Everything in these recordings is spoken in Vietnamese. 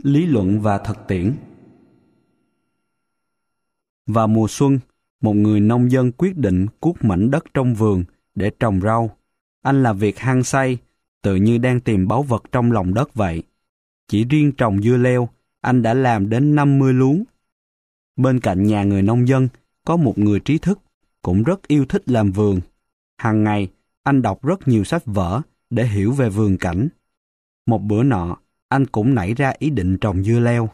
Lý luận và thực tiễn. Vào mùa xuân, một người nông dân quyết định cuốc mảnh đất trong vườn để trồng rau. Anh làm việc hăng say, tự như đang tìm báu vật trong lòng đất vậy. Chỉ riêng trồng dưa leo, anh đã làm đến 50 luống. Bên cạnh nhà người nông dân, có một người trí thức, cũng rất yêu thích làm vườn. Hàng ngày, anh đọc rất nhiều sách vở để hiểu về vườn cảnh. Một bữa nọ, anh cũng nảy ra ý định trồng dưa leo.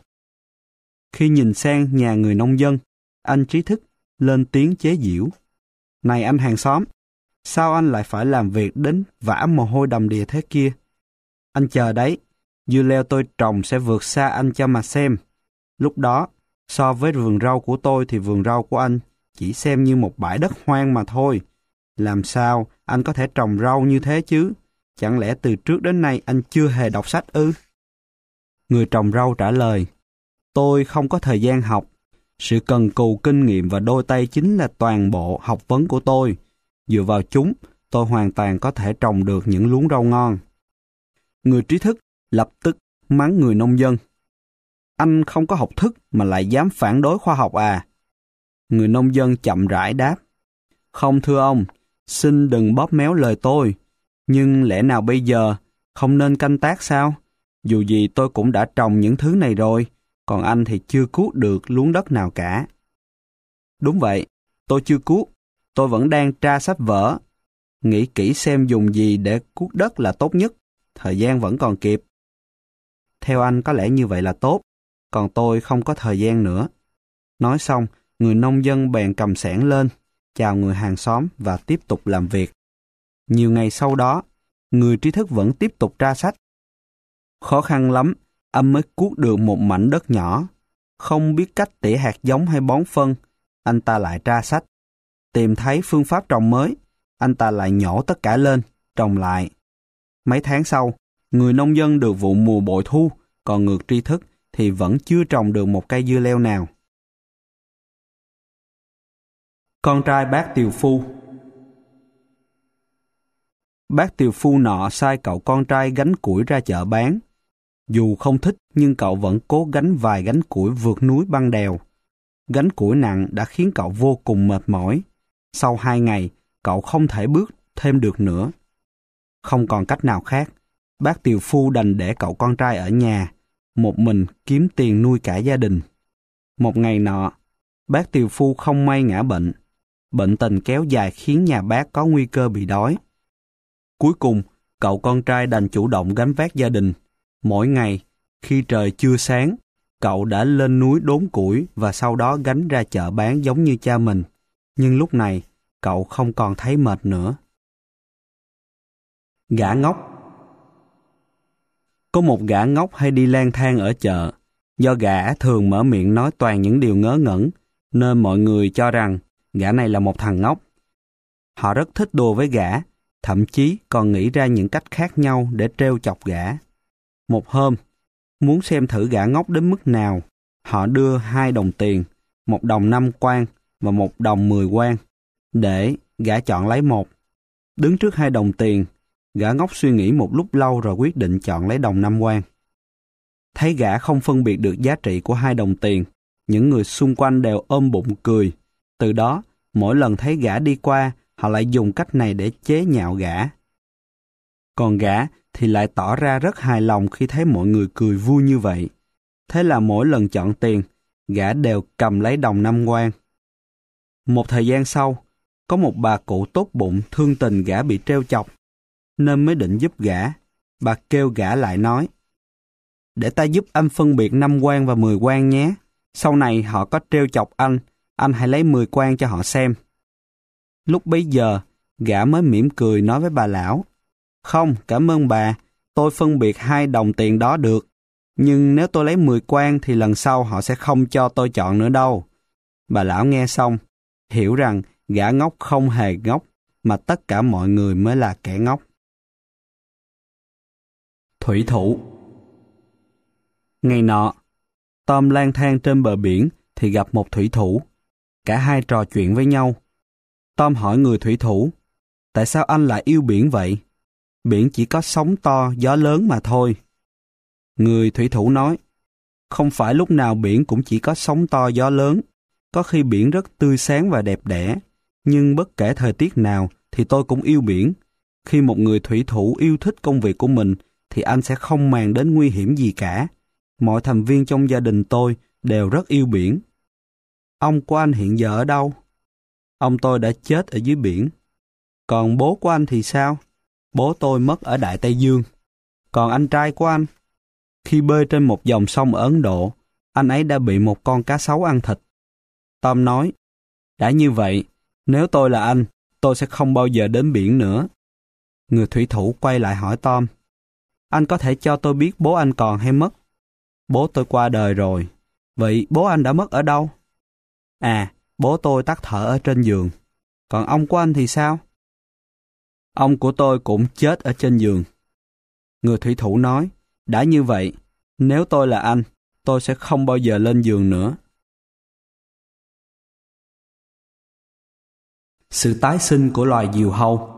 Khi nhìn sang nhà người nông dân, anh trí thức lên tiếng chế giễu. Này anh hàng xóm, sao anh lại phải làm việc đến vã mồ hôi đầm đìa thế kia? Anh chờ đấy, dưa leo tôi trồng sẽ vượt xa anh cho mà xem. Lúc đó, so với vườn rau của tôi thì vườn rau của anh chỉ xem như một bãi đất hoang mà thôi. Làm sao anh có thể trồng rau như thế chứ? Chẳng lẽ từ trước đến nay anh chưa hề đọc sách ư? Người trồng rau trả lời, tôi không có thời gian học. Sự cần cù kinh nghiệm và đôi tay chính là toàn bộ học vấn của tôi. Dựa vào chúng, tôi hoàn toàn có thể trồng được những luống rau ngon. Người trí thức lập tức mắng người nông dân. Anh không có học thức mà lại dám phản đối khoa học à? Người nông dân chậm rãi đáp. Không thưa ông, xin đừng bóp méo lời tôi. Nhưng lẽ nào bây giờ không nên canh tác sao? Dù gì tôi cũng đã trồng những thứ này rồi, còn anh thì chưa cuốc được luống đất nào cả. Đúng vậy, tôi chưa cuốc, tôi vẫn đang tra sách vở. Nghĩ kỹ xem dùng gì để cuốc đất là tốt nhất, thời gian vẫn còn kịp. Theo anh có lẽ như vậy là tốt, còn tôi không có thời gian nữa. Nói xong, người nông dân bèn cầm xẻng lên, chào người hàng xóm và tiếp tục làm việc. Nhiều ngày sau đó, người trí thức vẫn tiếp tục tra sách. Khó khăn lắm, anh mới cuốc được một mảnh đất nhỏ. Không biết cách tỉa hạt giống hay bón phân, anh ta lại tra sách. Tìm thấy phương pháp trồng mới, anh ta lại nhổ tất cả lên, trồng lại. Mấy tháng sau, người nông dân được vụ mùa bội thu, còn người tri thức thì vẫn chưa trồng được một cây dưa leo nào. Con trai bác tiều phu. Bác tiều phu nọ sai cậu con trai gánh củi ra chợ bán. Dù không thích nhưng cậu vẫn cố gánh vài gánh củi vượt núi băng đèo. Gánh củi nặng đã khiến cậu vô cùng mệt mỏi. Sau 2 ngày, cậu không thể bước thêm được nữa. Không còn cách nào khác, bác tiều phu đành để cậu con trai ở nhà, một mình kiếm tiền nuôi cả gia đình. Một ngày nọ, bác tiều phu không may ngã bệnh. Bệnh tình kéo dài khiến nhà bác có nguy cơ bị đói. Cuối cùng, cậu con trai đành chủ động gánh vác gia đình. Mỗi ngày, khi trời chưa sáng, cậu đã lên núi đốn củi và sau đó gánh ra chợ bán giống như cha mình. Nhưng lúc này, cậu không còn thấy mệt nữa. Gã ngốc. Có một gã ngốc hay đi lang thang ở chợ. Do gã thường mở miệng nói toàn những điều ngớ ngẩn, nên mọi người cho rằng gã này là một thằng ngốc. Họ rất thích đùa với gã, thậm chí còn nghĩ ra những cách khác nhau để trêu chọc gã. Một hôm, muốn xem thử gã ngốc đến mức nào, họ đưa 2 đồng tiền, 1 đồng 5 quan và 1 đồng 10 quan, để gã chọn lấy một. Đứng trước 2 đồng tiền, gã ngốc suy nghĩ một lúc lâu rồi quyết định chọn lấy đồng 5 quan. Thấy gã không phân biệt được giá trị của 2 đồng tiền, những người xung quanh đều ôm bụng cười. Từ đó, mỗi lần thấy gã đi qua, họ lại dùng cách này để chế nhạo gã. Còn gã thì lại tỏ ra rất hài lòng khi thấy mọi người cười vui như vậy. Thế là mỗi lần chọn tiền, gã đều cầm lấy đồng 5 quan. Một thời gian sau, có một bà cụ tốt bụng thương tình gã bị trêu chọc, nên mới định giúp gã. Bà kêu gã lại nói, để ta giúp anh phân biệt 5 quan và 10 quan nhé. Sau này họ có trêu chọc anh hãy lấy 10 quan cho họ xem. Lúc bấy giờ, gã mới mỉm cười nói với bà lão, không, cảm ơn bà, tôi phân biệt 2 đồng tiền đó được. Nhưng nếu tôi lấy 10 quan thì lần sau họ sẽ không cho tôi chọn nữa đâu. Bà lão nghe xong, hiểu rằng gã ngốc không hề ngốc, mà tất cả mọi người mới là kẻ ngốc. Thủy thủ. Ngày nọ, Tom lang thang trên bờ biển thì gặp một thủy thủ. Cả hai trò chuyện với nhau. Tom hỏi người thủy thủ, tại sao anh lại yêu biển vậy? Biển chỉ có sóng to, gió lớn mà thôi. Người thủy thủ nói, Không phải lúc nào biển cũng chỉ có sóng to gió lớn. Có khi biển rất tươi sáng và đẹp đẽ. Nhưng bất kể thời tiết nào thì tôi cũng yêu biển. Khi một người thủy thủ yêu thích công việc của mình thì anh sẽ không màng đến nguy hiểm gì cả. Mọi thành viên trong gia đình tôi đều rất yêu biển. Ông của anh hiện giờ ở đâu? Ông tôi đã chết ở dưới biển. Còn bố của anh thì sao? Bố tôi mất ở Đại Tây Dương. Còn anh trai của anh? Khi bơi trên một dòng sông ở Ấn Độ, anh ấy đã bị một con cá sấu ăn thịt. Tom nói, đã như vậy, nếu tôi là anh, tôi sẽ không bao giờ đến biển nữa. Người thủy thủ quay lại hỏi Tom, anh có thể cho tôi biết bố anh còn hay mất? Bố tôi qua đời rồi. Vậy bố anh đã mất ở đâu? À, bố tôi tắt thở ở trên giường. Còn ông của anh thì sao? Ông của tôi cũng chết ở trên giường. Người thủy thủ nói, đã như vậy, nếu tôi là anh, tôi sẽ không bao giờ lên giường nữa. Sự tái sinh của loài diều hâu.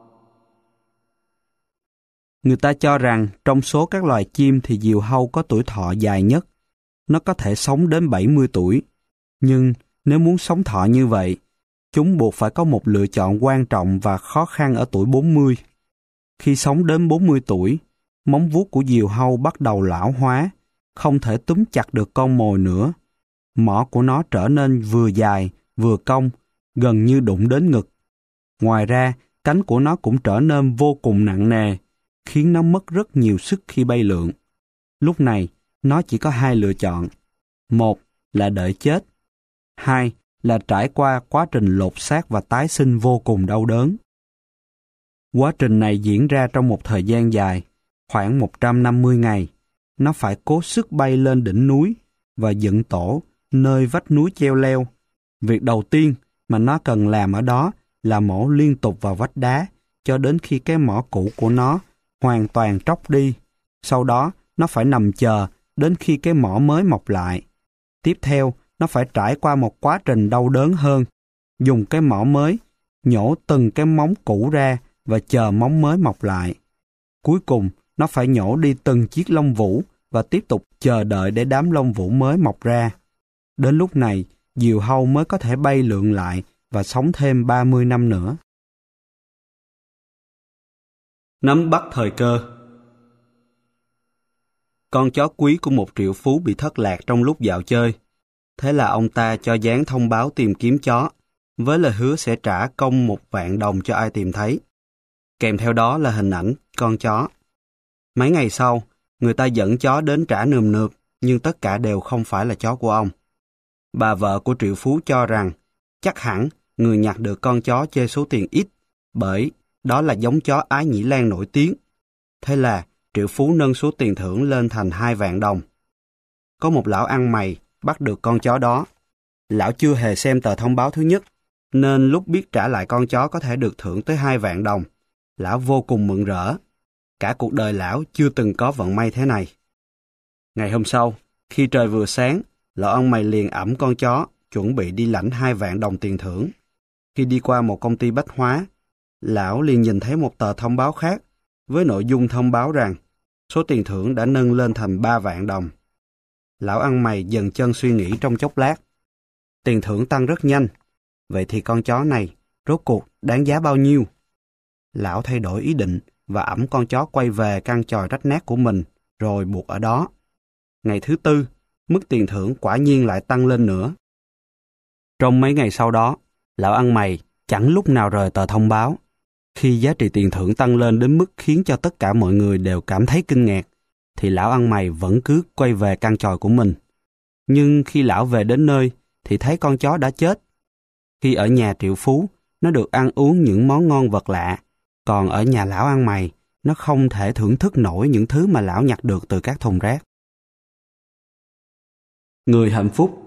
Người ta cho rằng trong số các loài chim thì diều hâu có tuổi thọ dài nhất. Nó có thể sống đến 70 tuổi. Nhưng nếu muốn sống thọ như vậy, chúng buộc phải có một lựa chọn quan trọng và khó khăn ở tuổi 40. Khi sống đến 40 tuổi, móng vuốt của diều hâu bắt đầu lão hóa, không thể túm chặt được con mồi nữa. Mỏ của nó trở nên vừa dài, vừa cong, gần như đụng đến ngực. Ngoài ra, cánh của nó cũng trở nên vô cùng nặng nề, khiến nó mất rất nhiều sức khi bay lượn. Lúc này, nó chỉ có hai lựa chọn. Một là đợi chết. Hai là trải qua quá trình lột xác và tái sinh vô cùng đau đớn. Quá trình này diễn ra trong một thời gian dài, khoảng 150 ngày. Nó phải cố sức bay lên đỉnh núi và dựng tổ nơi vách núi treo leo. Việc đầu tiên mà nó cần làm ở đó là mổ liên tục vào vách đá cho đến khi cái mỏ cũ của nó hoàn toàn tróc đi. Sau đó, nó phải nằm chờ đến khi cái mỏ mới mọc lại. Tiếp theo, nó phải trải qua một quá trình đau đớn hơn. Dùng cái mỏ mới, nhổ từng cái móng cũ ra và chờ móng mới mọc lại. Cuối cùng, nó phải nhổ đi từng chiếc lông vũ và tiếp tục chờ đợi để đám lông vũ mới mọc ra. Đến lúc này, diều hâu mới có thể bay lượn lại và sống thêm 30 năm nữa. Nắm bắt thời cơ. Con chó quý của một triệu phú bị thất lạc trong lúc dạo chơi. Thế là ông ta cho dán thông báo tìm kiếm chó, với lời hứa sẽ trả công 1,000,000 đồng cho ai tìm thấy. Kèm theo đó là hình ảnh con chó. Mấy ngày sau, người ta dẫn chó đến trả nườm nượp, nhưng tất cả đều không phải là chó của ông. Bà vợ của triệu phú cho rằng, chắc hẳn người nhặt được con chó chê số tiền ít, bởi đó là giống chó Ái Nhĩ Lan nổi tiếng. Thế là triệu phú nâng số tiền thưởng lên thành 2,000,000 đồng. Có một lão ăn mày bắt được con chó đó. Lão chưa hề xem tờ thông báo thứ nhất, nên lúc biết trả lại con chó có thể được thưởng tới 2,000,000 đồng, lão vô cùng mừng rỡ. Cả cuộc đời lão chưa từng có vận may thế này. Ngày hôm sau, khi trời vừa sáng, lão ăn mày liền ẵm con chó, chuẩn bị đi lãnh 2,000,000 đồng tiền thưởng. Khi đi qua một công ty bách hóa, lão liền nhìn thấy một tờ thông báo khác, với nội dung thông báo rằng số tiền thưởng đã nâng lên thành 3,000,000 đồng. Lão ăn mày dừng chân suy nghĩ trong chốc lát. Tiền thưởng tăng rất nhanh, vậy thì con chó này rốt cuộc đáng giá bao nhiêu? Lão thay đổi ý định và ẵm con chó quay về căn chòi rách nát của mình, rồi buộc ở đó. Ngày thứ tư, mức tiền thưởng quả nhiên lại tăng lên nữa. Trong mấy ngày sau đó, lão ăn mày chẳng lúc nào rời tờ thông báo. Khi giá trị tiền thưởng tăng lên đến mức khiến cho tất cả mọi người đều cảm thấy kinh ngạc, thì lão ăn mày vẫn cứ quay về căn chòi của mình. Nhưng khi lão về đến nơi, thì thấy con chó đã chết. Khi ở nhà triệu phú, nó được ăn uống những món ngon vật lạ, còn ở nhà lão ăn mày, nó không thể thưởng thức nổi những thứ mà lão nhặt được từ các thùng rác. Người hạnh phúc.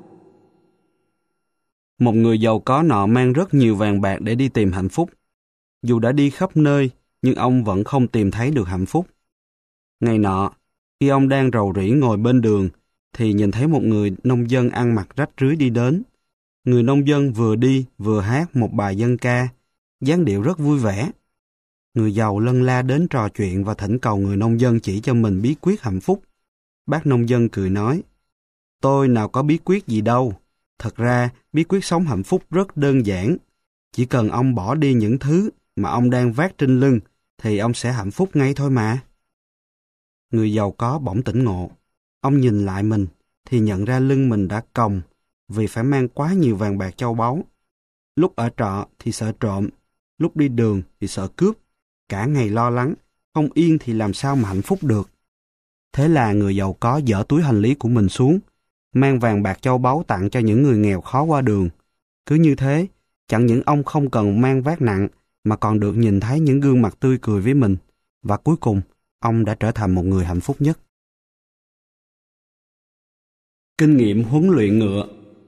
Một người giàu có nọ mang rất nhiều vàng bạc để đi tìm hạnh phúc. Dù đã đi khắp nơi, nhưng ông vẫn không tìm thấy được hạnh phúc. Ngày nọ, khi ông đang rầu rĩ ngồi bên đường, thì nhìn thấy một người nông dân ăn mặc rách rưới đi đến. Người nông dân vừa đi vừa hát một bài dân ca, dáng điệu rất vui vẻ. Người giàu lân la đến trò chuyện và thỉnh cầu người nông dân chỉ cho mình bí quyết hạnh phúc. Bác nông dân cười nói, Tôi nào có bí quyết gì đâu. Thật ra, bí quyết sống hạnh phúc rất đơn giản. Chỉ cần ông bỏ đi những thứ mà ông đang vác trên lưng, thì ông sẽ hạnh phúc ngay thôi mà. Người giàu có bỗng tỉnh ngộ. Ông nhìn lại mình, thì nhận ra lưng mình đã còng, vì phải mang quá nhiều vàng bạc châu báu. Lúc ở trọ thì sợ trộm, lúc đi đường thì sợ cướp. Cả ngày lo lắng, không yên thì làm sao mà hạnh phúc được. Thế là người giàu có dỡ túi hành lý của mình xuống, mang vàng bạc châu báu tặng cho những người nghèo khó qua đường. Cứ như thế, chẳng những ông không cần mang vác nặng, mà còn được nhìn thấy những gương mặt tươi cười với mình. Và cuối cùng, ông đã trở thành một người hạnh phúc nhất. Kinh nghiệm huấn luyện ngựa.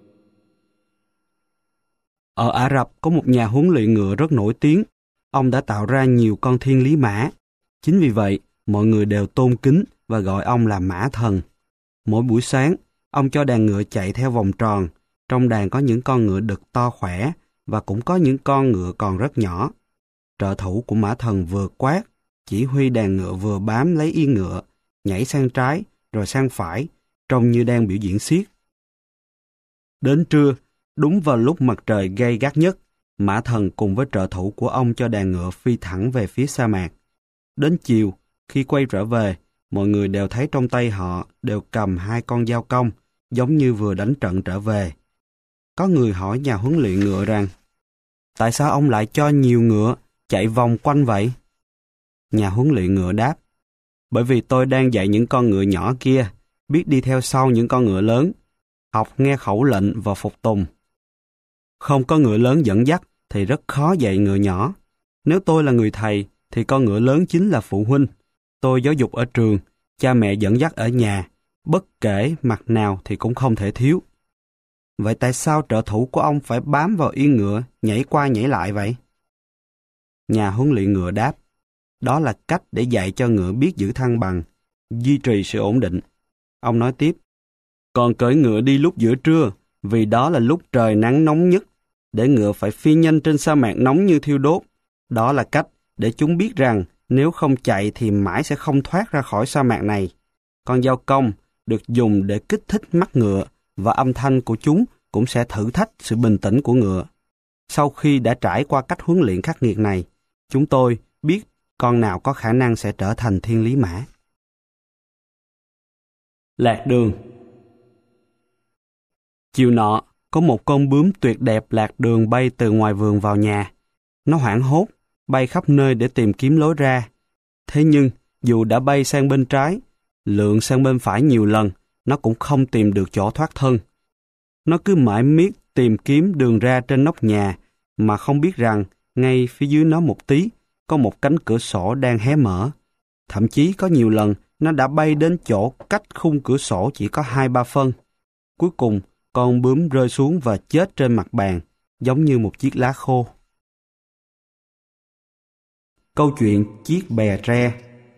Ở Ả Rập có một nhà huấn luyện ngựa rất nổi tiếng. Ông đã tạo ra nhiều con thiên lý mã. Chính vì vậy, mọi người đều tôn kính và gọi ông là mã thần. Mỗi buổi sáng, ông cho đàn ngựa chạy theo vòng tròn. Trong đàn có những con ngựa đực to khỏe và cũng có những con ngựa còn rất nhỏ. Trợ thủ của mã thần vừa quát, chỉ huy đàn ngựa vừa bám lấy yên ngựa, nhảy sang trái rồi sang phải, trông như đang biểu diễn xiết. Đến trưa, đúng vào lúc mặt trời gay gắt nhất, mã thần cùng với trợ thủ của ông cho đàn ngựa phi thẳng về phía sa mạc. Đến chiều, khi quay trở về, mọi người đều thấy trong tay họ đều cầm 2 con dao cong, giống như vừa đánh trận trở về. Có người hỏi nhà huấn luyện ngựa rằng, tại sao ông lại cho nhiều ngựa chạy vòng quanh vậy? Nhà huấn luyện ngựa đáp, bởi vì tôi đang dạy những con ngựa nhỏ kia, biết đi theo sau những con ngựa lớn, học nghe khẩu lệnh và phục tùng. Không có ngựa lớn dẫn dắt thì rất khó dạy ngựa nhỏ. Nếu tôi là người thầy, thì con ngựa lớn chính là phụ huynh. Tôi giáo dục ở trường, cha mẹ dẫn dắt ở nhà, bất kể mặt nào thì cũng không thể thiếu. Vậy tại sao trợ thủ của ông phải bám vào yên ngựa, nhảy qua nhảy lại vậy? Nhà huấn luyện ngựa đáp, đó là cách để dạy cho ngựa biết giữ thăng bằng, duy trì sự ổn định. Ông nói tiếp, còn cưỡi ngựa đi lúc giữa trưa, vì đó là lúc trời nắng nóng nhất, để ngựa phải phi nhanh trên sa mạc nóng như thiêu đốt. Đó là cách để chúng biết rằng nếu không chạy thì mãi sẽ không thoát ra khỏi sa mạc này. Con dao cong được dùng để kích thích mắt ngựa, và âm thanh của chúng cũng sẽ thử thách sự bình tĩnh của ngựa. Sau khi đã trải qua cách huấn luyện khắc nghiệt này, chúng tôi biết con nào có khả năng sẽ trở thành thiên lý mã. Lạc đường. Chiều nọ, có một con bướm tuyệt đẹp lạc đường bay từ ngoài vườn vào nhà. Nó hoảng hốt, bay khắp nơi để tìm kiếm lối ra. Thế nhưng, dù đã bay sang bên trái, lượn sang bên phải nhiều lần, nó cũng không tìm được chỗ thoát thân. Nó cứ mãi miết tìm kiếm đường ra trên nóc nhà, mà không biết rằng ngay phía dưới nó một tí, có một cánh cửa sổ đang hé mở. Thậm chí có nhiều lần nó đã bay đến chỗ cách khung cửa sổ chỉ có 2-3 phân. Cuối cùng, con bướm rơi xuống và chết trên mặt bàn, giống như một chiếc lá khô. Câu chuyện chiếc bè tre.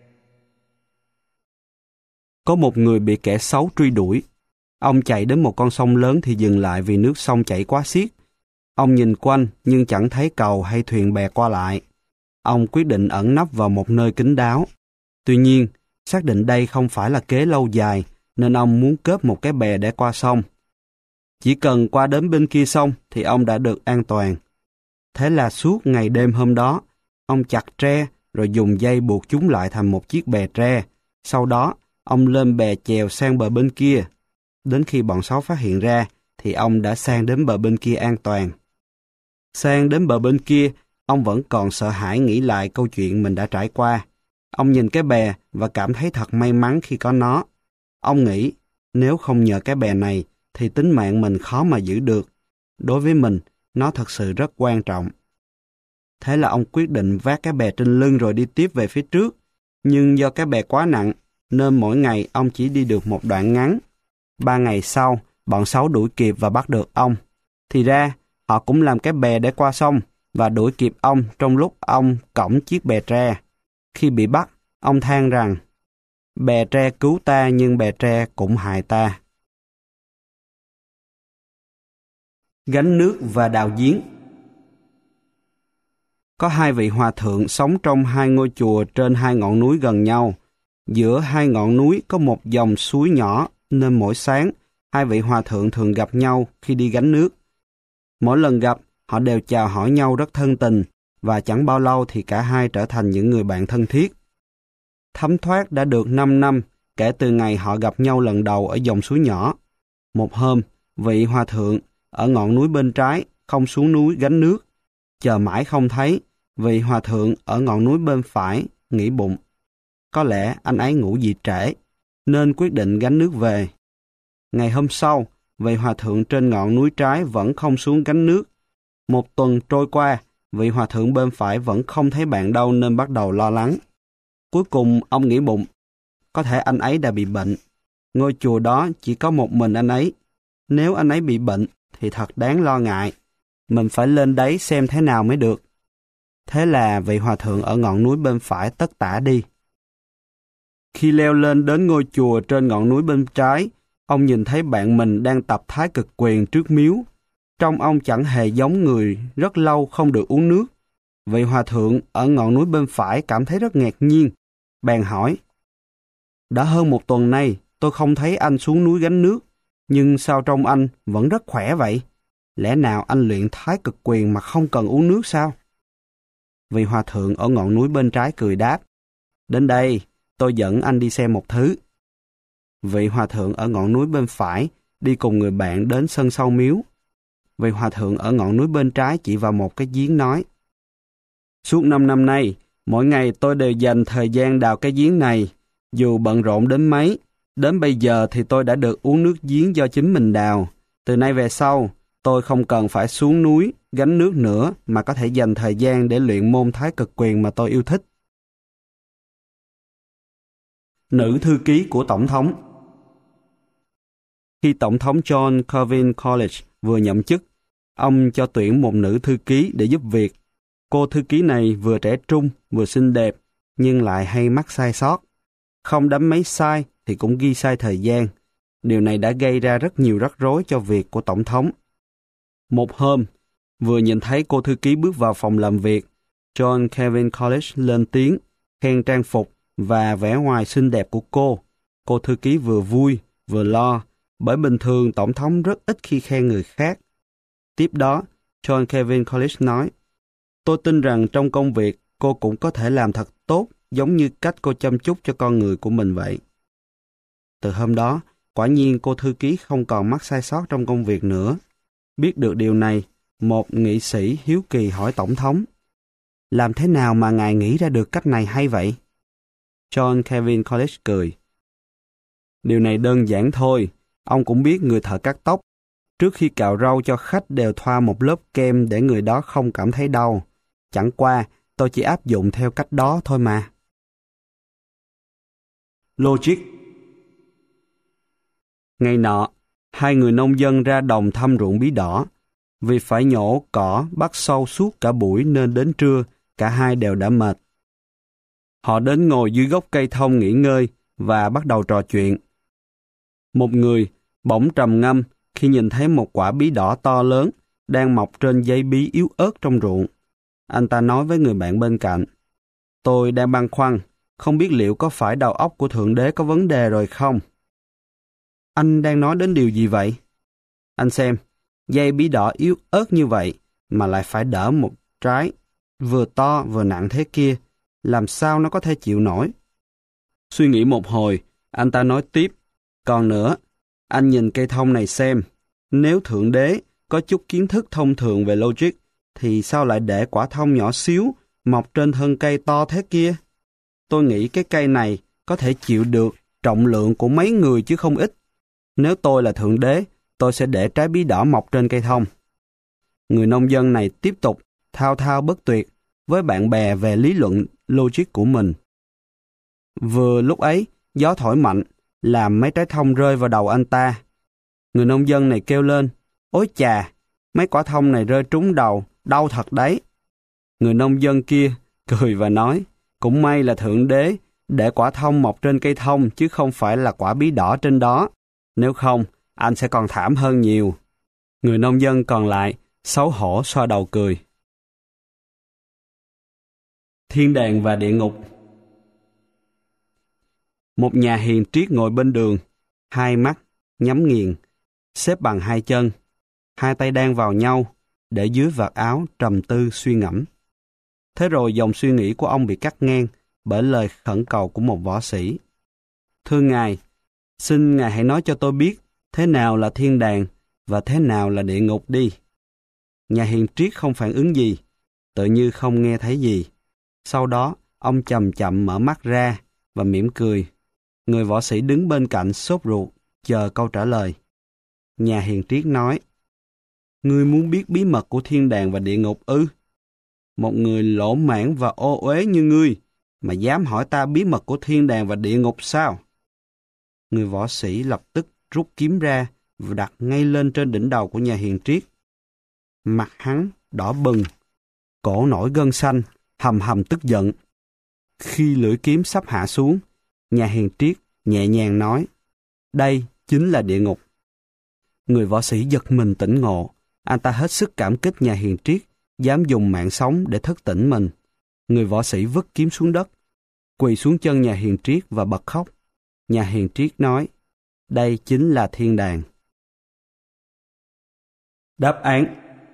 Có một người bị kẻ xấu truy đuổi. Ông chạy đến một con sông lớn thì dừng lại vì nước sông chảy quá xiết. Ông nhìn quanh nhưng chẳng thấy cầu hay thuyền bè qua lại. Ông quyết định ẩn nấp vào một nơi kín đáo. Tuy nhiên, xác định đây không phải là kế lâu dài, nên ông muốn cướp một cái bè để qua sông. Chỉ cần qua đến bên kia sông thì ông đã được an toàn. Thế là suốt ngày đêm hôm đó, ông chặt tre rồi dùng dây buộc chúng lại thành một chiếc bè tre. Sau đó, ông lên bè chèo sang bờ bên kia. Đến khi bọn xấu phát hiện ra, thì ông đã sang đến bờ bên kia an toàn. Sang đến bờ bên kia, ông vẫn còn sợ hãi nghĩ lại câu chuyện mình đã trải qua. Ông nhìn cái bè và cảm thấy thật may mắn khi có nó. Ông nghĩ, nếu không nhờ cái bè này, thì tính mạng mình khó mà giữ được. Đối với mình, nó thật sự rất quan trọng. Thế là ông quyết định vác cái bè trên lưng rồi đi tiếp về phía trước. Nhưng do cái bè quá nặng, nên mỗi ngày ông chỉ đi được một đoạn ngắn. 3 ngày sau, bọn xấu đuổi kịp và bắt được ông. Thì ra, họ cũng làm cái bè để qua sông và đuổi kịp ông trong lúc ông cõng chiếc bè tre. Khi bị bắt, ông than rằng, bè tre cứu ta nhưng bè tre cũng hại ta. Gánh nước và đào giếng. Có 2 vị hòa thượng sống trong 2 ngôi chùa trên 2 ngọn núi gần nhau. Giữa 2 ngọn núi có một dòng suối nhỏ, nên mỗi sáng hai vị hòa thượng thường gặp nhau khi đi gánh nước. Mỗi lần gặp, họ đều chào hỏi nhau rất thân tình, và chẳng bao lâu thì cả hai trở thành những người bạn thân thiết. Thấm thoát đã được 5 năm kể từ ngày họ gặp nhau lần đầu ở dòng suối nhỏ. Một hôm, vị hòa thượng ở ngọn núi bên trái không xuống núi gánh nước. Chờ mãi không thấy, vị hòa thượng ở ngọn núi bên phải nghĩ bụng. Có lẽ anh ấy ngủ dậy trễ, nên quyết định gánh nước về. Ngày hôm sau, vị hòa thượng trên ngọn núi trái vẫn không xuống gánh nước. Một tuần trôi qua, vị hòa thượng bên phải vẫn không thấy bạn đâu nên bắt đầu lo lắng. Cuối cùng ông nghĩ bụng, có thể anh ấy đã bị bệnh. Ngôi chùa đó chỉ có một mình anh ấy. Nếu anh ấy bị bệnh thì thật đáng lo ngại. Mình phải lên đấy xem thế nào mới được. Thế là vị hòa thượng ở ngọn núi bên phải tất tả đi. Khi leo lên đến ngôi chùa trên ngọn núi bên trái, ông nhìn thấy bạn mình đang tập thái cực quyền trước miếu. Trông ông chẳng hề giống người rất lâu không được uống nước. Vị hòa thượng ở ngọn núi bên phải cảm thấy rất ngạc nhiên. Bèn hỏi, đã hơn một tuần nay tôi không thấy anh xuống núi gánh nước, nhưng sao trông anh vẫn rất khỏe vậy? Lẽ nào anh luyện thái cực quyền mà không cần uống nước sao? Vị hòa thượng ở ngọn núi bên trái cười đáp, đến đây, tôi dẫn anh đi xem một thứ. Vị hòa thượng ở ngọn núi bên phải đi cùng người bạn đến sân sau miếu. Vị hòa thượng ở ngọn núi bên trái chỉ vào một cái giếng nói, suốt 5 năm nay, mỗi ngày tôi đều dành thời gian đào cái giếng này, dù bận rộn đến mấy. Đến bây giờ thì tôi đã được uống nước giếng do chính mình đào. Từ nay về sau, tôi không cần phải xuống núi gánh nước nữa mà có thể dành thời gian để luyện môn thái cực quyền mà tôi yêu thích. Nữ thư ký của Tổng thống. Khi Tổng thống John Calvin Coolidge vừa nhậm chức, ông cho tuyển một nữ thư ký để giúp việc. Cô thư ký này vừa trẻ trung, vừa xinh đẹp, nhưng lại hay mắc sai sót. Không đánh mấy sai thì cũng ghi sai thời gian. Điều này đã gây ra rất nhiều rắc rối cho việc của Tổng thống. Một hôm, vừa nhìn thấy cô thư ký bước vào phòng làm việc, John Calvin Coolidge lên tiếng, khen trang phục và vẻ ngoài xinh đẹp của cô. Cô thư ký vừa vui, vừa lo, bởi bình thường Tổng thống rất ít khi khen người khác. Tiếp đó, John Calvin Coolidge nói, tôi tin rằng trong công việc cô cũng có thể làm thật tốt giống như cách cô chăm chút cho con người của mình vậy. Từ hôm đó, quả nhiên cô thư ký không còn mắc sai sót trong công việc nữa. Biết được điều này, một nghị sĩ hiếu kỳ hỏi Tổng thống, làm thế nào mà ngài nghĩ ra được cách này hay vậy? John Calvin Coolidge cười. Điều này đơn giản thôi, ông cũng biết người thợ cắt tóc. Trước khi cạo râu cho khách đều thoa một lớp kem để người đó không cảm thấy đau. Chẳng qua, tôi chỉ áp dụng theo cách đó thôi mà. Logic. Ngày nọ, hai người nông dân ra đồng thăm ruộng bí đỏ. Vì phải nhổ cỏ bắt sâu suốt cả buổi nên đến trưa, cả hai đều đã mệt. Họ đến ngồi dưới gốc cây thông nghỉ ngơi và bắt đầu trò chuyện. Một người bỗng trầm ngâm khi nhìn thấy một quả bí đỏ to lớn đang mọc trên giấy bí yếu ớt trong ruộng. Anh ta nói với người bạn bên cạnh, tôi đang băn khoăn, không biết liệu có phải đầu óc của Thượng Đế có vấn đề rồi không? Anh đang nói đến điều gì vậy? Anh xem, dây bí đỏ yếu ớt như vậy mà lại phải đỡ một trái vừa to vừa nặng thế kia, làm sao nó có thể chịu nổi? Suy nghĩ một hồi, anh ta nói tiếp, còn nữa, anh nhìn cây thông này xem, nếu Thượng Đế có chút kiến thức thông thường về logic, thì sao lại để quả thông nhỏ xíu mọc trên thân cây to thế kia? Tôi nghĩ cái cây này có thể chịu được trọng lượng của mấy người chứ không ít. Nếu tôi là Thượng Đế, tôi sẽ để trái bí đỏ mọc trên cây thông. Người nông dân này tiếp tục thao thao bất tuyệt với bạn bè về lý luận logic của mình. Vừa lúc ấy, gió thổi mạnh, làm mấy trái thông rơi vào đầu anh ta. Người nông dân này kêu lên, ôi chà, mấy quả thông này rơi trúng đầu, đau thật đấy. Người nông dân kia cười và nói, cũng may là Thượng Đế để quả thông mọc trên cây thông chứ không phải là quả bí đỏ trên đó. Nếu không, anh sẽ còn thảm hơn nhiều. Người nông dân còn lại xấu hổ xoa đầu cười. Thiên đàng và địa ngục. Một nhà hiền triết ngồi bên đường, hai mắt nhắm nghiền, xếp bằng hai chân, hai tay đan vào nhau, để dưới vạt áo trầm tư suy ngẫm. Thế rồi dòng suy nghĩ của ông bị cắt ngang bởi lời khẩn cầu của một võ sĩ. Thưa Ngài, xin Ngài hãy nói cho tôi biết thế nào là thiên đàng và thế nào là địa ngục đi. Nhà hiền triết không phản ứng gì, tự như không nghe thấy gì. Sau đó, ông chậm chậm mở mắt ra và mỉm cười. Người võ sĩ đứng bên cạnh sốt ruột, chờ câu trả lời. Nhà hiền triết nói, ngươi muốn biết bí mật của thiên đàng và địa ngục ư? Một người lỗ mãng và ô uế như ngươi mà dám hỏi ta bí mật của thiên đàng và địa ngục sao? Người võ sĩ lập tức rút kiếm ra và đặt ngay lên trên đỉnh đầu của nhà hiền triết. Mặt hắn đỏ bừng, cổ nổi gân xanh, hầm hầm tức giận. Khi lưỡi kiếm sắp hạ xuống, nhà hiền triết nhẹ nhàng nói, đây chính là địa ngục. Người võ sĩ giật mình tỉnh ngộ, anh ta hết sức cảm kích nhà hiền triết, dám dùng mạng sống để thức tỉnh mình. Người võ sĩ vứt kiếm xuống đất, quỳ xuống chân nhà hiền triết và bật khóc. Nhà hiền triết nói, đây chính là thiên đàng. Đáp án.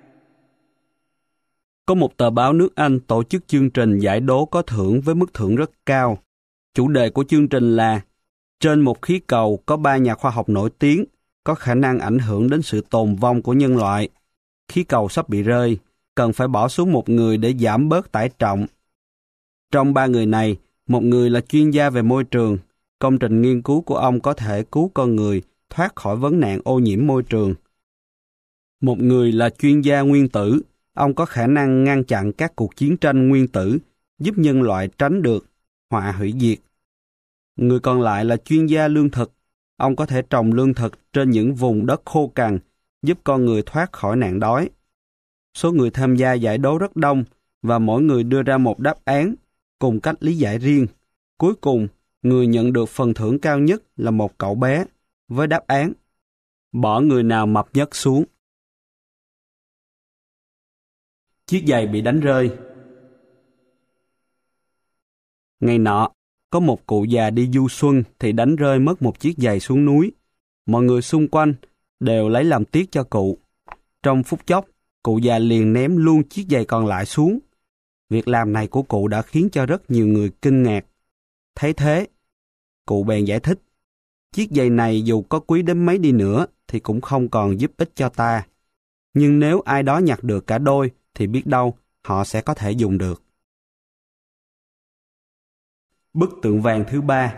Có một tờ báo nước Anh tổ chức chương trình giải đố có thưởng với mức thưởng rất cao. Chủ đề của chương trình là trên một khí cầu có 3 nhà khoa học nổi tiếng có khả năng ảnh hưởng đến sự tồn vong của nhân loại. Khí cầu sắp bị rơi, cần phải bỏ xuống một người để giảm bớt tải trọng. Trong 3 người này, một người là chuyên gia về môi trường. Công trình nghiên cứu của ông có thể cứu con người thoát khỏi vấn nạn ô nhiễm môi trường. Một người là chuyên gia nguyên tử. Ông có khả năng ngăn chặn các cuộc chiến tranh nguyên tử, giúp nhân loại tránh được họa hủy diệt. Người còn lại là chuyên gia lương thực. Ông có thể trồng lương thực trên những vùng đất khô cằn, giúp con người thoát khỏi nạn đói. Số người tham gia giải đố rất đông và mỗi người đưa ra một đáp án cùng cách lý giải riêng. Cuối cùng, người nhận được phần thưởng cao nhất là một cậu bé với đáp án bỏ người nào mập nhất xuống. Chiếc giày bị đánh rơi. Ngày nọ, có một cụ già đi du xuân thì đánh rơi mất một chiếc giày xuống núi. Mọi người xung quanh đều lấy làm tiếc cho cụ. Trong phút chốc, cụ già liền ném luôn chiếc giày còn lại xuống. Việc làm này của cụ đã khiến cho rất nhiều người kinh ngạc. Thấy thế, cụ bèn giải thích, chiếc giày này dù có quý đến mấy đi nữa thì cũng không còn giúp ích cho ta. Nhưng nếu ai đó nhặt được cả đôi thì biết đâu họ sẽ có thể dùng được. Bức tượng vàng thứ 3.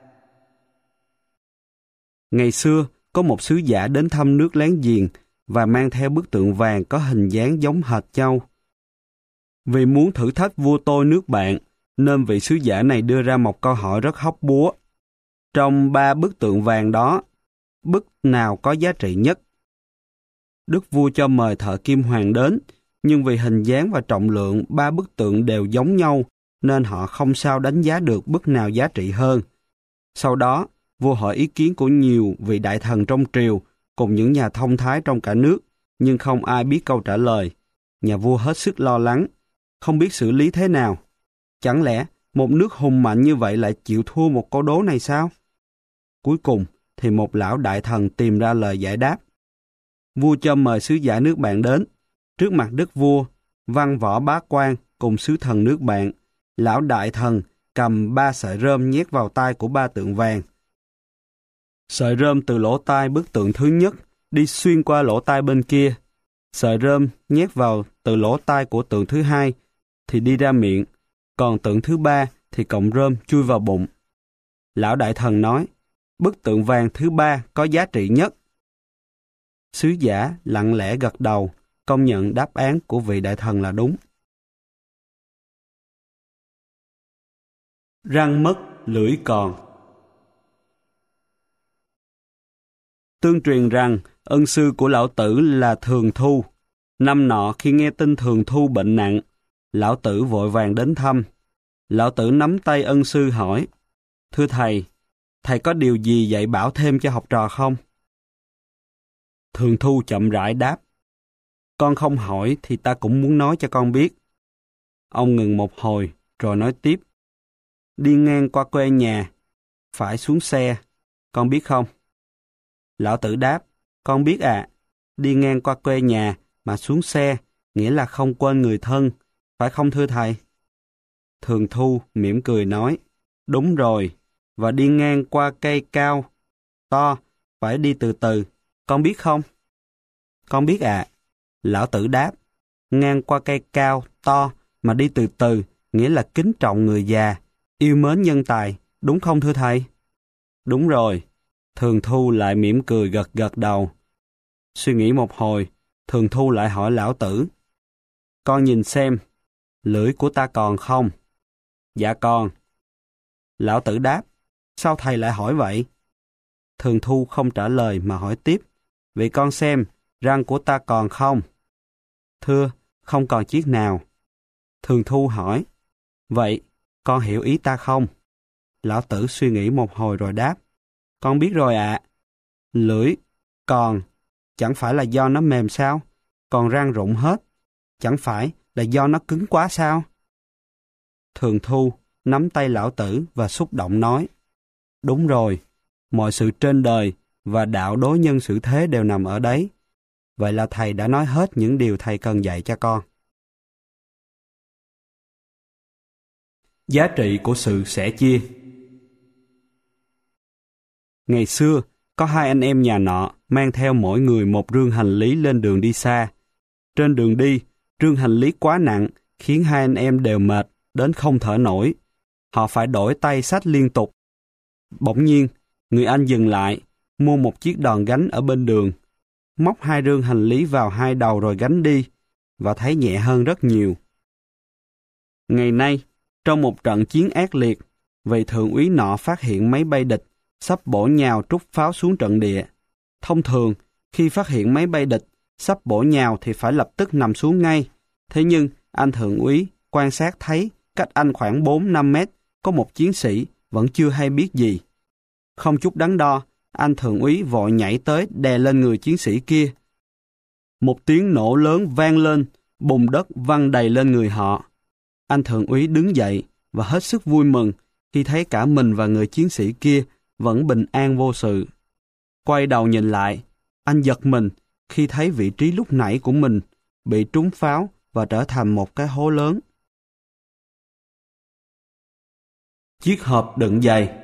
Ngày xưa, có một sứ giả đến thăm nước láng giềng và mang theo bức tượng vàng có hình dáng giống hệt nhau. Vì muốn thử thách vua tôi nước bạn, nên vị sứ giả này đưa ra một câu hỏi rất hóc búa. Trong 3 bức tượng vàng đó, bức nào có giá trị nhất? Đức vua cho mời thợ kim hoàn đến, nhưng vì hình dáng và trọng lượng 3 bức tượng đều giống nhau, nên họ không sao đánh giá được bức nào giá trị hơn. Sau đó, vua hỏi ý kiến của nhiều vị đại thần trong triều, cùng những nhà thông thái trong cả nước, nhưng không ai biết câu trả lời. Nhà vua hết sức lo lắng, không biết xử lý thế nào. Chẳng lẽ một nước hùng mạnh như vậy lại chịu thua một câu đố này sao? Cuối cùng thì một lão đại thần tìm ra lời giải đáp. Vua cho mời sứ giả nước bạn đến. Trước mặt đức vua, văn võ bá quan cùng sứ thần nước bạn, lão đại thần cầm 3 sợi rơm nhét vào tai của 3 tượng vàng. Sợi rơm từ lỗ tai bức tượng thứ nhất đi xuyên qua lỗ tai bên kia. Sợi rơm nhét vào từ lỗ tai của tượng thứ hai thì đi ra miệng, còn tượng thứ 3 thì cọng rơm chui vào bụng. Lão đại thần nói, bức tượng vàng thứ 3 có giá trị nhất. Sứ giả lặng lẽ gật đầu, công nhận đáp án của vị đại thần là đúng. Răng mất, lưỡi còn. Tương truyền rằng ân sư của lão tử là Thường Thu. Năm nọ khi nghe tin Thường Thu bệnh nặng, lão tử vội vàng đến thăm. Lão tử nắm tay ân sư hỏi, thưa thầy, thầy có điều gì dạy bảo thêm cho học trò không? Thường Thu chậm rãi đáp, con không hỏi thì ta cũng muốn nói cho con biết. Ông ngừng một hồi, rồi nói tiếp, đi ngang qua quê nhà, phải xuống xe, con biết không? Lão tử đáp, Con biết ạ, đi ngang qua quê nhà mà xuống xe, nghĩa là không quên người thân, phải không thưa thầy? Thường Thu mỉm cười nói, đúng rồi, và đi ngang qua cây cao, to, phải đi từ từ, con biết không? Con biết ạ. Lão Tử đáp, ngang qua cây cao, to, mà đi từ từ, nghĩa là kính trọng người già, yêu mến nhân tài, đúng không thưa thầy? Đúng rồi. Thường Thu lại mỉm cười gật gật đầu. Suy nghĩ một hồi, Thường Thu lại hỏi Lão Tử, con nhìn xem, lưỡi của ta còn không? Dạ còn. Lão Tử đáp, sao thầy lại hỏi vậy? Thường Thu không trả lời mà hỏi tiếp, vậy con xem, răng của ta còn không? Thưa, không còn chiếc nào. Thường Thu hỏi, vậy, con hiểu ý ta không? Lão Tử suy nghĩ một hồi rồi đáp, con biết rồi ạ. Lưỡi còn, chẳng phải là do nó mềm sao? Còn răng rụng hết, chẳng phải là do nó cứng quá sao? Thường Thu nắm tay Lão Tử và xúc động nói, đúng rồi, mọi sự trên đời và đạo đối nhân xử thế đều nằm ở đấy. Vậy là thầy đã nói hết những điều thầy cần dạy cho con. Giá trị của sự sẻ chia. Ngày xưa, có hai anh em nhà nọ mang theo mỗi người một rương hành lý lên đường đi xa. Trên đường đi, rương hành lý quá nặng khiến hai anh em đều mệt đến không thở nổi. Họ phải đổi tay xách liên tục. Bỗng nhiên, người anh dừng lại, mua một chiếc đòn gánh ở bên đường, móc hai rương hành lý vào hai đầu rồi gánh đi, và thấy nhẹ hơn rất nhiều. Ngày nay, trong một trận chiến ác liệt, vị thượng úy nọ phát hiện máy bay địch sắp bổ nhào trút pháo xuống trận địa. Thông thường, khi phát hiện máy bay địch sắp bổ nhào thì phải lập tức nằm xuống ngay. Thế nhưng, anh thượng úy quan sát thấy cách anh khoảng 4-5 mét có một chiến sĩ vẫn chưa hay biết gì. Không chút đắn đo, anh thượng úy vội nhảy tới đè lên người chiến sĩ kia. Một tiếng nổ lớn vang lên, bùn đất văng đầy lên người họ. Anh thượng úy đứng dậy và hết sức vui mừng khi thấy cả mình và người chiến sĩ kia vẫn bình an vô sự. Quay đầu nhìn lại, anh giật mình khi thấy vị trí lúc nãy của mình bị trúng pháo và trở thành một cái hố lớn. Chiếc hộp đựng giày.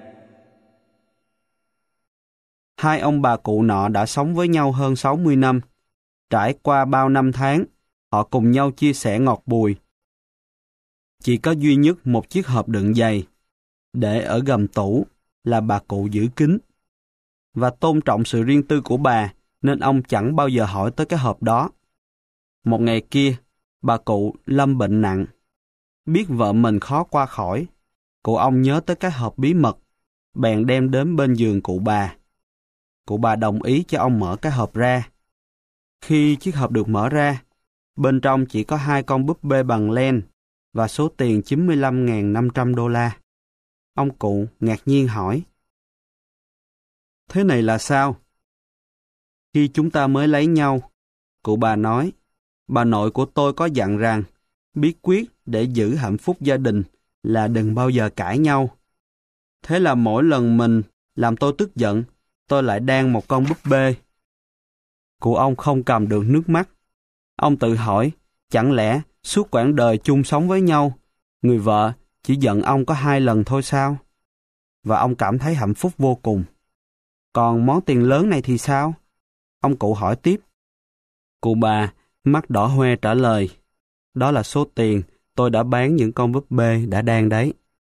Hai ông bà cụ nọ đã sống với nhau hơn 60 năm. Trải qua bao năm tháng, họ cùng nhau chia sẻ ngọt bùi. Chỉ có duy nhất một chiếc hộp đựng giày, để ở gầm tủ, là bà cụ giữ kín. Và tôn trọng sự riêng tư của bà, nên ông chẳng bao giờ hỏi tới cái hộp đó. Một ngày kia, bà cụ lâm bệnh nặng. Biết vợ mình khó qua khỏi, cụ ông nhớ tới cái hộp bí mật, bèn đem đến bên giường cụ bà. Cụ bà đồng ý cho ông mở cái hộp ra. Khi chiếc hộp được mở ra, bên trong chỉ có 2 con búp bê bằng len và số tiền 95.500 đô la. Ông cụ ngạc nhiên hỏi, thế này là sao? Khi chúng ta mới lấy nhau, cụ bà nói, bà nội của tôi có dặn rằng, bí quyết để giữ hạnh phúc gia đình là đừng bao giờ cãi nhau. Thế là mỗi lần mình làm tôi tức giận, tôi lại đan một con búp bê. Cụ ông không cầm được nước mắt. Ông tự hỏi, chẳng lẽ suốt quãng đời chung sống với nhau, người vợ chỉ giận ông có 2 lần thôi sao? Và ông cảm thấy hạnh phúc vô cùng. Còn món tiền lớn này thì sao? Ông cụ hỏi tiếp. Cụ bà mắt đỏ hoe trả lời, đó là số tiền tôi đã bán những con búp bê đã đan đấy.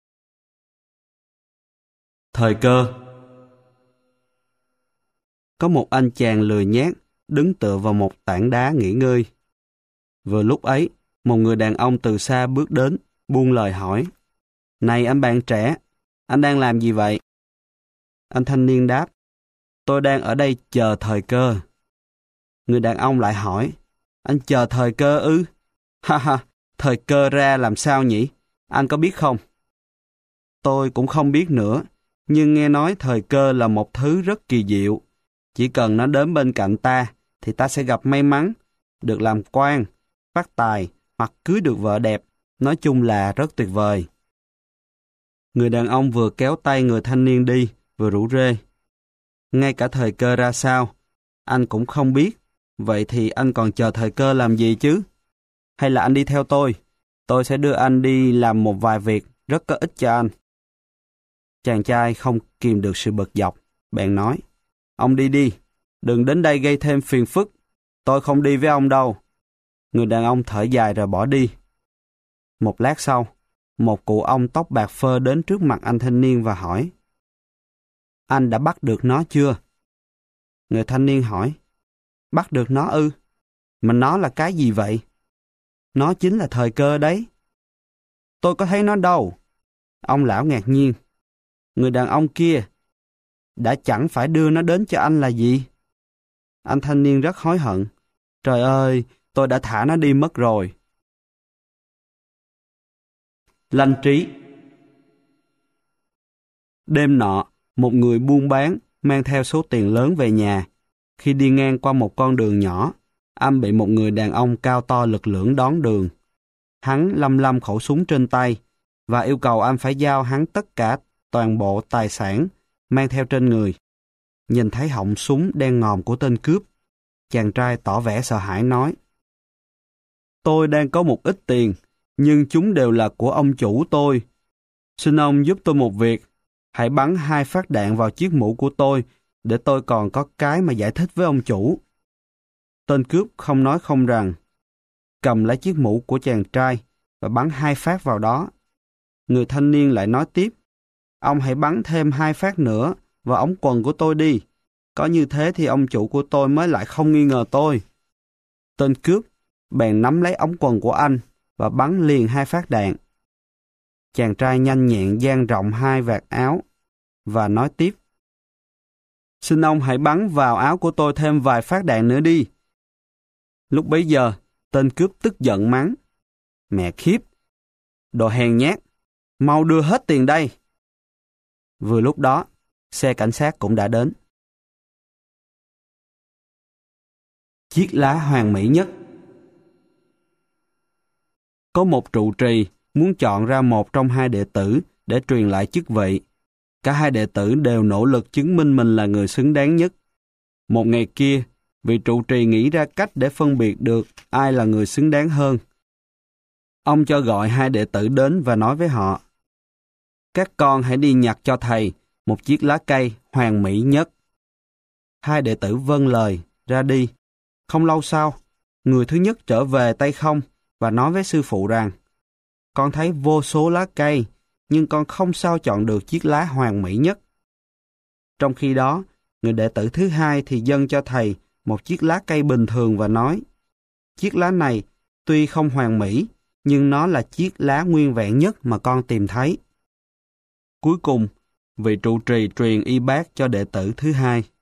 Thời cơ. Có một anh chàng lười nhác đứng tựa vào một tảng đá nghỉ ngơi. Vừa lúc ấy, một người đàn ông từ xa bước đến, buông lời hỏi, này anh bạn trẻ, anh đang làm gì vậy? Anh thanh niên đáp, tôi đang ở đây chờ thời cơ. Người đàn ông lại hỏi, anh chờ thời cơ ư? Ha ha, thời cơ ra làm sao nhỉ? Anh có biết không? Tôi cũng không biết nữa, nhưng nghe nói thời cơ là một thứ rất kỳ diệu. Chỉ cần nó đến bên cạnh ta, thì ta sẽ gặp may mắn, được làm quan, phát tài hoặc cưới được vợ đẹp. Nói chung là rất tuyệt vời. Người đàn ông vừa kéo tay người thanh niên đi, vừa rủ rê. Ngay cả thời cơ ra sao, Anh cũng không biết. Vậy thì anh còn chờ thời cơ làm gì chứ? Hay là anh đi theo tôi? Tôi sẽ đưa anh đi làm một vài việc rất có ích cho anh. Chàng trai không kìm được sự bực dọc, bèn nói, ông đi đi, đừng đến đây gây thêm phiền phức. Tôi không đi với ông đâu. Người đàn ông thở dài rồi bỏ đi. Một lát sau, một cụ ông tóc bạc phơ đến trước mặt anh thanh niên và hỏi, anh đã bắt được nó chưa? Người thanh niên hỏi, bắt được nó ư? Mà nó là cái gì vậy? Nó chính là thời cơ đấy. Tôi có thấy nó đâu. Ông lão ngạc nhiên. Người đàn ông kia đã chẳng phải đưa nó đến cho anh là gì? Anh thanh niên rất hối hận. Trời ơi, tôi đã thả nó đi mất rồi. Lanh trí. Đêm nọ, một người buôn bán mang theo số tiền lớn về nhà. Khi đi ngang qua một con đường nhỏ, anh bị một người đàn ông cao to lực lưỡng đón đường. Hắn lăm lăm khẩu súng trên tay và yêu cầu anh phải giao hắn tất cả toàn bộ tài sản mang theo trên người. Nhìn thấy họng súng đen ngòm của tên cướp, chàng trai tỏ vẻ sợ hãi nói, tôi đang có một ít tiền, nhưng chúng đều là của ông chủ tôi. Xin ông giúp tôi một việc, hãy bắn 2 phát đạn vào chiếc mũ của tôi, để tôi còn có cái mà giải thích với ông chủ. Tên cướp không nói không rằng, cầm lấy chiếc mũ của chàng trai và bắn 2 phát vào đó. Người thanh niên lại nói tiếp, ông hãy bắn thêm 2 phát nữa vào ống quần của tôi đi. Có như thế thì ông chủ của tôi mới lại không nghi ngờ tôi. Tên cướp bèn nắm lấy ống quần của anh và bắn liền 2 phát đạn. Chàng trai nhanh nhẹn dang rộng 2 vạt áo và nói tiếp, xin ông hãy bắn vào áo của tôi thêm vài phát đạn nữa đi. Lúc bấy giờ, tên cướp tức giận mắng, mẹ khiếp, đồ hèn nhát, mau đưa hết tiền đây. Vừa lúc đó, xe cảnh sát cũng đã đến. Chiếc lá hoàn mỹ nhất. Có một trụ trì muốn chọn ra một trong 2 đệ tử để truyền lại chức vị. Cả 2 đệ tử đều nỗ lực chứng minh mình là người xứng đáng nhất. Một ngày kia, vị trụ trì nghĩ ra cách để phân biệt được ai là người xứng đáng hơn. Ông cho gọi 2 đệ tử đến và nói với họ, các con hãy đi nhặt cho thầy một chiếc lá cây hoàn mỹ nhất. 2 đệ tử vâng lời, ra đi. Không lâu sau, người thứ nhất trở về tay không và nói với sư phụ rằng, con thấy vô số lá cây, nhưng con không sao chọn được chiếc lá hoàn mỹ nhất. Trong khi đó, người đệ tử thứ hai thì dâng cho thầy một chiếc lá cây bình thường và nói, chiếc lá này tuy không hoàn mỹ, nhưng nó là chiếc lá nguyên vẹn nhất mà con tìm thấy. Cuối cùng, vị trụ trì truyền y bát cho đệ tử thứ hai.